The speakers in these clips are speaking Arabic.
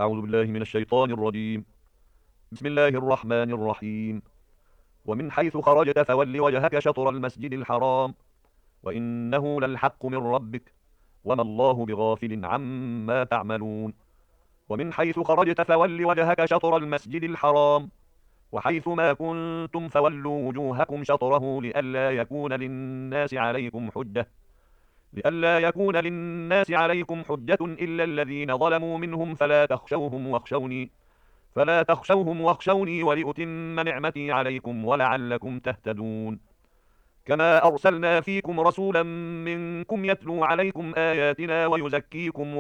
أعوذ بالله من الشيطان الرجيم. بسم الله الرحمن الرحيم. ومن حيث خرجت فول وجهك شطر المسجد الحرام وإنه للحق من ربك وما الله بغافل عما تعملون. ومن حيث خرجت فول وجهك شطر المسجد الحرام وحيث ما كنتم فولوا وجوهكم شطره لئلا يكون للناس عليكم حجة إلا الذين ظلموا منهم فلا تخشوهم واخشوني ولأتم نعمتي عليكم ولعلكم تهتدون. كما أرسلنا فيكم رسولا منكم يتلو عليكم آياتنا ويزكيكم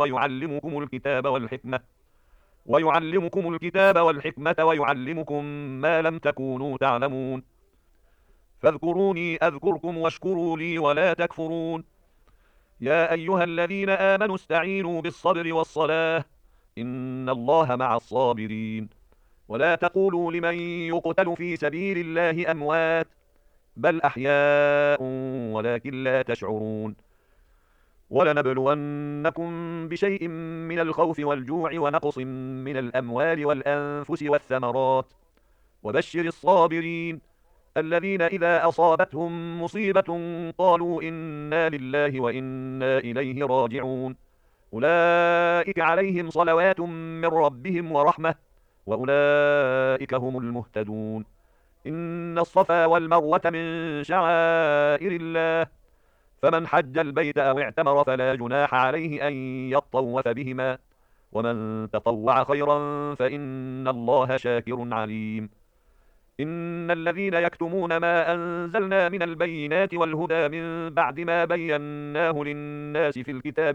ويعلمكم الكتاب والحكمة ويعلمكم ما لم تكونوا تعلمون. فاذكروني أذكركم واشكروا لي ولا تكفرون. يا أيها الذين آمنوا استعينوا بالصبر والصلاة إن الله مع الصابرين. ولا تقولوا لمن يقتل في سبيل الله أموات بل أحياء ولكن لا تشعرون. ولنبلونكم بشيء من الخوف والجوع ونقص من الأموال والأنفس والثمرات وبشر الصابرين الذين إذا أصابتهم مصيبة قالوا إنا لله وإنا إليه راجعون. أولئك عليهم صلوات من ربهم ورحمة وأولئك هم المهتدون. إن الصفا والمروة من شعائر الله فمن حج البيت أو اعتمر فلا جناح عليه أن يطوف بهما ومن تطوع خيرا فإن الله شاكر عليم. إن الذين يكتمون ما أنزلنا من البينات والهدى من بعد ما بيناه للناس في الكتاب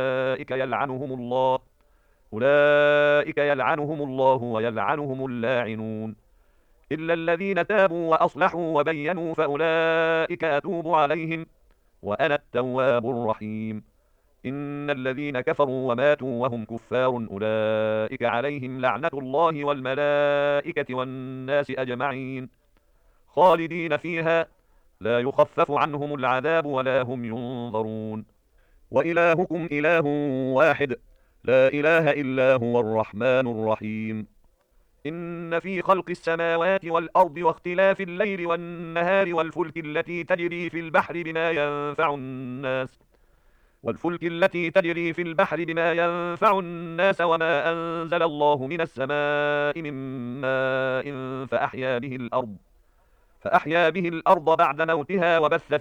أولئك يلعنهم الله ويلعنهم اللاعنون إلا الذين تابوا وأصلحوا وبينوا فأولئك أتوب عليهم وأنا التواب الرحيم. إن الذين كفروا وماتوا وهم كفار أولئك عليهم لعنة الله والملائكة والناس أجمعين خالدين فيها لا يخفف عنهم العذاب ولا هم ينظرون. وإلهكم إله واحد لا إله إلا هو الرحمن الرحيم. إن في خلق السماوات والأرض واختلاف الليل والنهار والفلك التي تجري في البحر بما ينفع الناس وما أنزل الله من السماء من ماء فأحيا به الأرض بعد موتها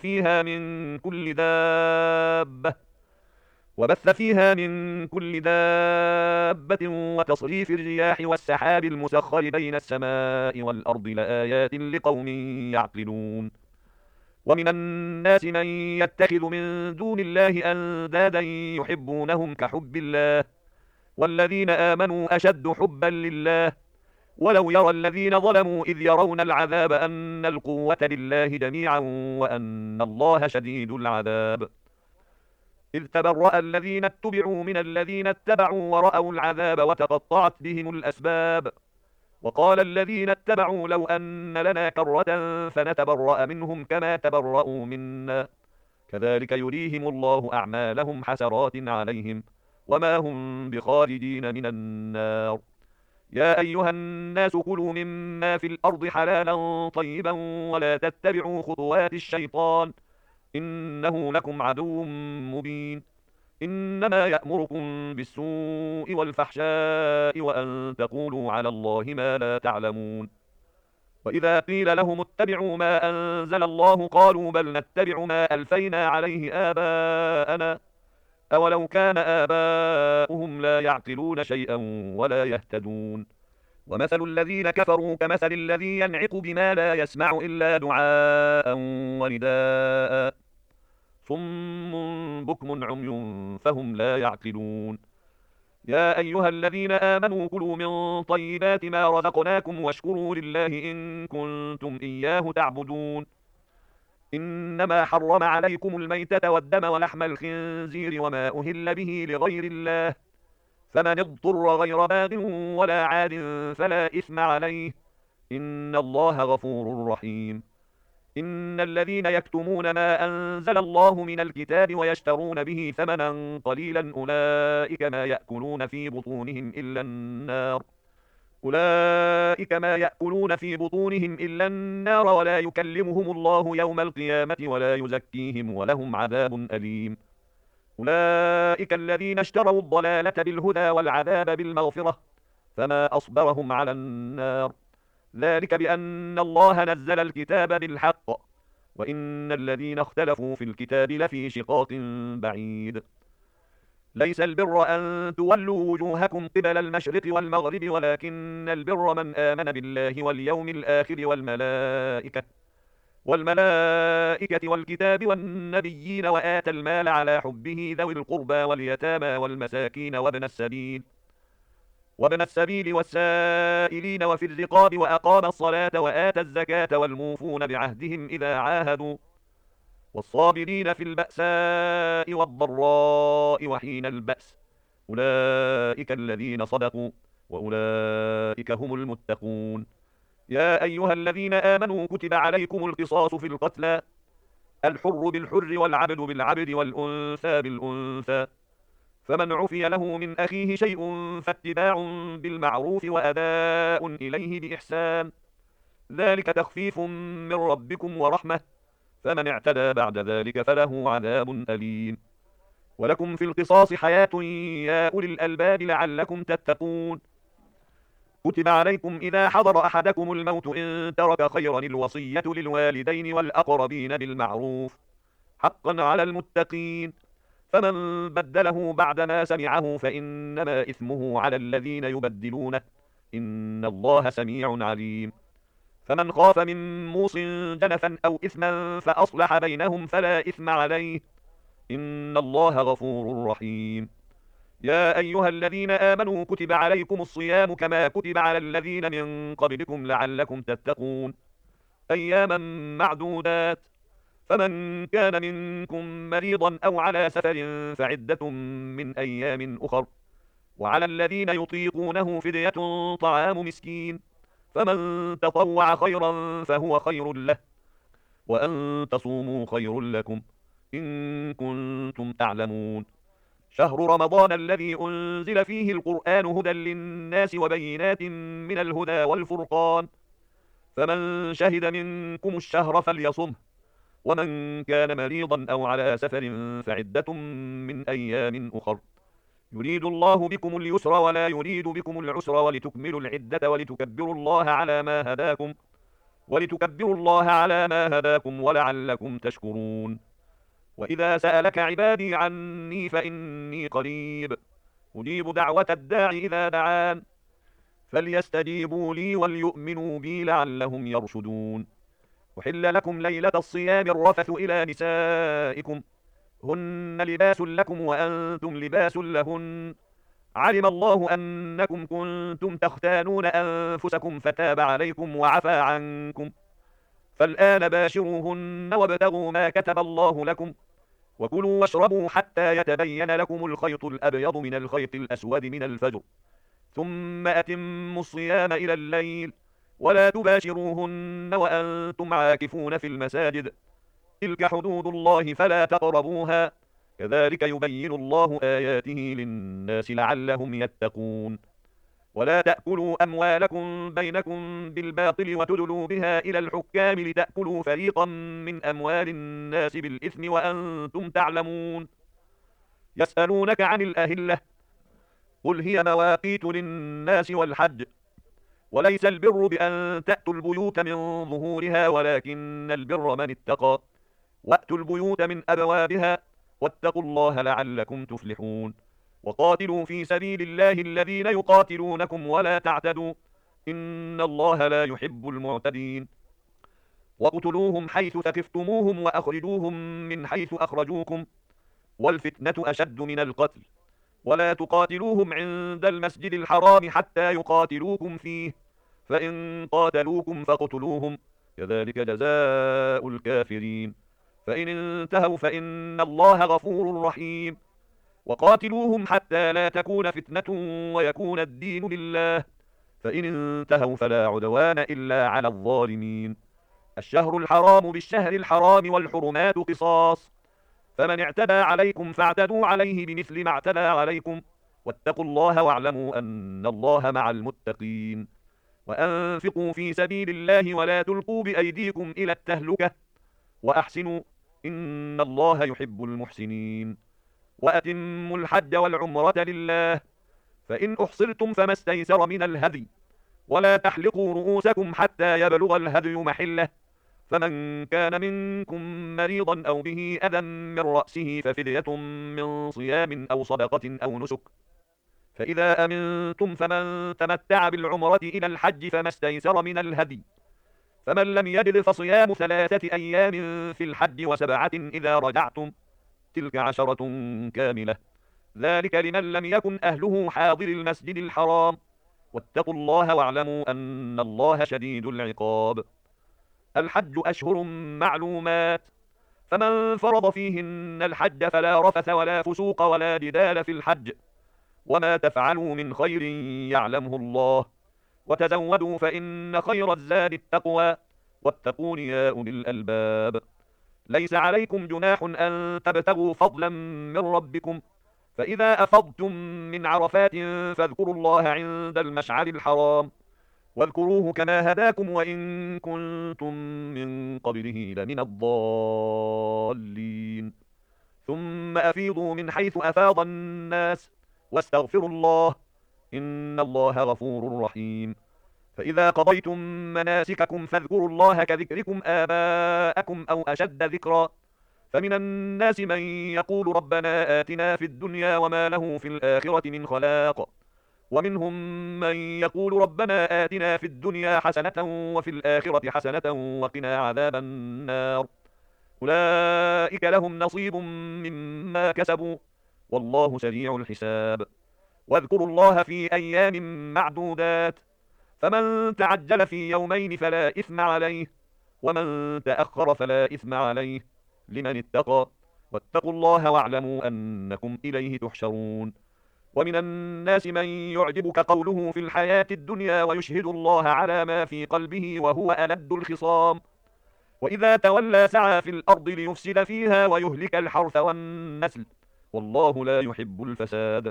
وبث فيها من كل دابة وتصريف الرياح والسحاب المسخر بين السماء والأرض لآيات لقوم يعقلون. ومن الناس من يتخذ من دون الله أندادا يحبونهم كحب الله والذين آمنوا أشد حبا لله ولو يرى الذين ظلموا إذ يرون العذاب أن القوة لله جميعا وأن الله شديد العذاب. إذ تبرأ الذين اتبعوا من الذين اتبعوا ورأوا العذاب وتقطعت بهم الأسباب. وقال الذين اتبعوا لو أن لنا كرة فنتبرأ منهم كما تبرأوا منا كذلك يريهم الله أعمالهم حسرات عليهم وما هم بخارجين من النار. يا أيها الناس كلوا مما في الأرض حلالا طيبا ولا تتبعوا خطوات الشيطان إنه لكم عدو مبين. إنما يأمركم بالسوء والفحشاء وأن تقولوا على الله ما لا تعلمون. وإذا قيل لهم اتبعوا ما أنزل الله قالوا بل نتبع ما ألفينا عليه آباءنا أولو كان آباؤهم لا يعقلون شيئا ولا يهتدون. ومثل الذين كفروا كمثل الذي ينعق بما لا يسمع إلا دعاء ونداء صم بكم عمي فهم لا يعقلون. يا أيها الذين آمنوا كلوا من طيبات ما رزقناكم واشكروا لله إن كنتم إياه تعبدون. إنما حرم عليكم الميتة والدم ولحم الخنزير وما أهل به لغير الله فمن اضطر غير باغ ولا عاد فلا إثم عليه إن الله غفور رحيم. إن الذين يكتمون ما أنزل الله من الكتاب ويشترون به ثمنا قليلا أولئك ما يأكلون في بطونهم إلا النار ولا يكلمهم الله يوم القيامة ولا يزكيهم ولهم عذاب أليم. أولئك الذين اشتروا الضلالة بالهدى والعذاب بالمغفرة فما أصبرهم على النار. ذلك بأن الله نزل الكتاب بالحق وإن الذين اختلفوا في الكتاب لفي شقاق بعيد. ليس البر أن تولوا وجوهكم قبل المشرق والمغرب ولكن البر من آمن بالله واليوم الآخر والملائكة والكتاب والنبيين وآتى المال على حبه ذوي القربى واليتامى والمساكين وابن السبيل والسائلين وفي الرقاب وأقام الصلاة وآتى الزكاة والموفون بعهدهم إذا عاهدوا والصابرين في البأساء والضراء وحين البأس أولئك الذين صدقوا وأولئك هم المتقون. يا أيها الذين آمنوا كتب عليكم القصاص في القتلى الحر بالحر والعبد بالعبد والأنثى بالأنثى فمن عفي له من أخيه شيء فاتباع بالمعروف وأداء إليه بإحسان ذلك تخفيف من ربكم ورحمة فمن اعتدى بعد ذلك فله عذاب أليم. ولكم في القصاص حياة يا أولي الألباب لعلكم تتقون. كتب عليكم إذا حضر أحدكم الموت إن ترك خيرا الوصية للوالدين والأقربين بالمعروف حقا على المتقين فمن بدله بعدما سمعه فإنما إثمه على الذين يبدلونه إن الله سميع عليم. فمن خاف من موص جنفا أو إثما فأصلح بينهم فلا إثم عليه إن الله غفور رحيم. يا أيها الذين آمنوا كتب عليكم الصيام كما كتب على الذين من قبلكم لعلكم تتقون أياما معدودات فمن كان منكم مريضا أو على سفر فعدة من أيام أخر وعلى الذين يطيقونه فدية طعام مسكين فمن تطوع خيرا فهو خير له وأن تصوموا خير لكم إن كنتم تعلمون. شهر رمضان الذي أنزل فيه القرآن هدى للناس وبينات من الهدى والفرقان فمن شهد منكم الشهر فليصمه ومن كان مريضا أو على سفر فعدة من أيام أخر يريد الله بكم اليسر ولا يريد بكم العسر ولتكملوا العدة ولتكبروا الله على ما هداكم ولعلكم تشكرون. وإذا سألك عبادي عني فإني قريب أجيب دعوة الداع إذا دعان فليستجيبوا لي وليؤمنوا بي لعلهم يرشدون. أحل لكم ليلة الصيام الرفث إلى نسائكم هن لباس لكم وأنتم لباس لهن علم الله أنكم كنتم تختانون أنفسكم فتاب عليكم وعفى عنكم فالآن باشروهن وابتغوا ما كتب الله لكم وكلوا واشربوا حتى يتبين لكم الخيط الأبيض من الخيط الأسود من الفجر ثم أتموا الصيام إلى الليل ولا تباشروهن وأنتم عاكفون في المساجد تلك حدود الله فلا تقربوها كذلك يبين الله آياته للناس لعلهم يتقون. ولا تأكلوا أموالكم بينكم بالباطل وتدلوا بها إلى الحكام لتأكلوا فريقا من أموال الناس بالإثم وأنتم تعلمون. يسألونك عن الأهلة قل هي مواقيت للناس والحج وليس البر بأن تأتوا البيوت من ظهورها ولكن البر من اتقى وأتوا البيوت من أبوابها واتقوا الله لعلكم تفلحون. وقاتلوا في سبيل الله الذين يقاتلونكم ولا تعتدوا إن الله لا يحب المعتدين. واقتلوهم حيث ثقفتموهم وأخرجوهم من حيث أخرجوكم والفتنة أشد من القتل ولا تقاتلوهم عند المسجد الحرام حتى يقاتلوكم فيه فإن قاتلوكم فاقتلوهم كذلك جزاء الكافرين فإن انتهوا فإن الله غفور رحيم. وقاتلوهم حتى لا تكون فتنة ويكون الدين لله فإن انتهوا فلا عدوان إلا على الظالمين. الشهر الحرام بالشهر الحرام والحرمات قصاص، فمن اعتدى عليكم فاعتدوا عليه بمثل ما اعتدى عليكم، واتقوا الله واعلموا أن الله مع المتقين. وأنفقوا في سبيل الله ولا تلقوا بأيديكم إلى التهلكة، وأحسنوا إن الله يحب المحسنين. وأتموا الحج والعمرة لله، فإن أحصرتم فما استيسر من الهدي، ولا تحلقوا رؤوسكم حتى يبلغ الهدي محله، فمن كان منكم مريضا أو به أذى من رأسه ففدية من صيام أو صدقة أو نسك، فإذا أمنتم فمن تمتع بالعمرة إلى الحج فما استيسر من الهدي، فمن لم يجد فصيام 3 أيام في الحج و7 إذا رجعتم، تلك 10 كاملة، ذلك لمن لم يكن أهله حاضر المسجد الحرام، واتقوا الله واعلموا أن الله شديد العقاب. الحج أشهر معلومات، فمن فرض فيهن الحج فلا رفث ولا فسوق ولا جدال في الحج، وما تفعلوا من خير يعلمه الله، وتزودوا فإن خير الزاد التقوى، واتقون يا أولي الألباب. ليس عليكم جناح أن تبتغوا فضلا من ربكم، فإذا أفضتم من عرفات فاذكروا الله عند المشعر الحرام، واذكروه كما هداكم وإن كنتم من قبله لمن الضالين. ثم أفيضوا من حيث أفاض الناس، واستغفروا الله إن الله غفور رحيم. فإذا قضيتم مناسككم فاذكروا الله كذكركم آباءكم أو أشد ذكرا، فمن الناس من يقول ربنا آتنا في الدنيا وما له في الآخرة من خلاق، ومنهم من يقول ربنا آتنا في الدنيا حسنة وفي الآخرة حسنة وقنا عذاب النار، أولئك لهم نصيب مما كسبوا والله سريع الحساب. واذكروا الله في أيام معدودات، فمن تعجل في يومين فلا إثم عليه، ومن تأخر فلا إثم عليه، لمن اتقى، واتقوا الله واعلموا أنكم إليه تحشرون. ومن الناس من يعجبك قوله في الحياة الدنيا ويشهد الله على ما في قلبه وهو ألد الخصام، وإذا تولى سعى في الأرض ليفسد فيها ويهلك الحرث والنسل، والله لا يحب الفساد.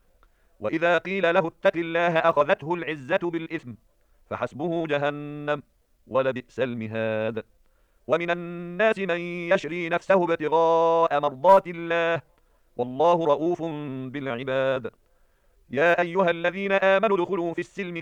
وإذا قيل له اتق الله أخذته العزة بالإثم، فحسبه جهنم ولبئس المهاد. ومن الناس من يشري نفسه ابتغاء مرضات الله، والله رؤوف بالعباد. يا أيها الذين آمنوا ادخلوا في السلم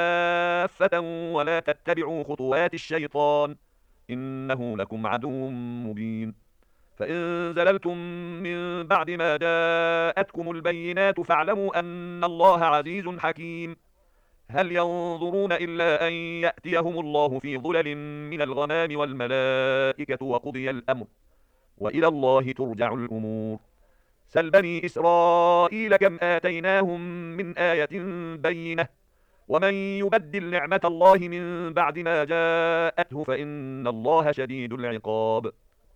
كافة ولا تتبعوا خطوات الشيطان إنه لكم عدو مبين. فإن زللتم من بعد ما جاءتكم البينات فاعلموا أن الله عزيز حكيم. هل ينظرون إلا أن يأتيهم الله في ظلل من الغمام والملائكة وقضي الأمر وإلى الله ترجع الأمور. سل بني إسرائيل كم آتيناهم من آية بينة، ومن يبدل نعمة الله من بعد ما جاءته فإن الله شديد العقاب.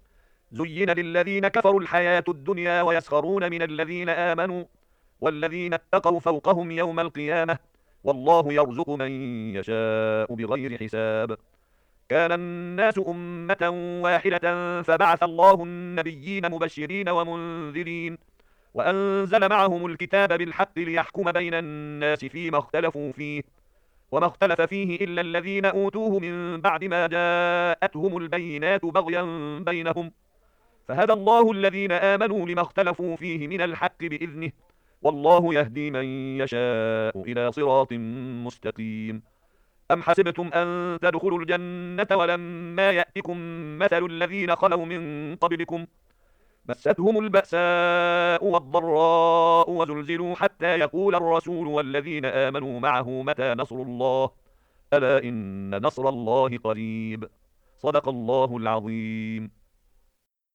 زين للذين كفروا الحياة الدنيا ويسخرون من الذين آمنوا، والذين اتقوا فوقهم يوم القيامة، والله يرزق من يشاء بغير حساب. كان الناس أمة واحدة فبعث الله النبيين مبشرين ومنذرين، وأنزل معهم الكتاب بالحق ليحكم بين الناس فيما اختلفوا فيه، وما اختلف فيه إلا الذين أوتوه من بعد ما جاءتهم البينات بغيا بينهم، فهدى الله الذين آمنوا لما اختلفوا فيه من الحق بإذنه، والله يهدي من يشاء إلى صراط مستقيم. أم حسبتم أن تدخلوا الجنة ولما يأتكم مثل الذين خلوا من قبلكم مستهم البأساء والضراء وزلزلوا حتى يقول الرسول والذين آمنوا معه متى نصر الله، ألا إن نصر الله قريب. صدق الله العظيم.